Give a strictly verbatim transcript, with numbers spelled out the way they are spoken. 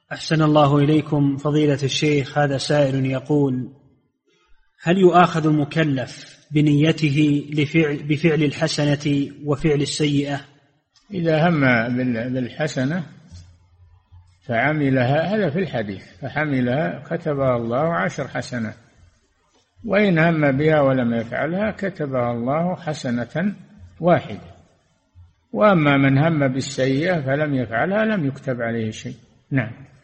أحسن الله إليكم فضيلة الشيخ. هذا سائل يقول: هل يؤاخذ المكلف بنيته لفعل بفعل الحسنة وفعل السيئة؟ إذا هم بالحسنة فعملها، هذا في الحديث، فحملها كتبها الله عشر حسنات، وإن هم بها ولم يفعلها كتبها الله حسنة واحدة. وأما من هم بالسيئة فلم يفعلها لم يكتب عليه شيء. نعم.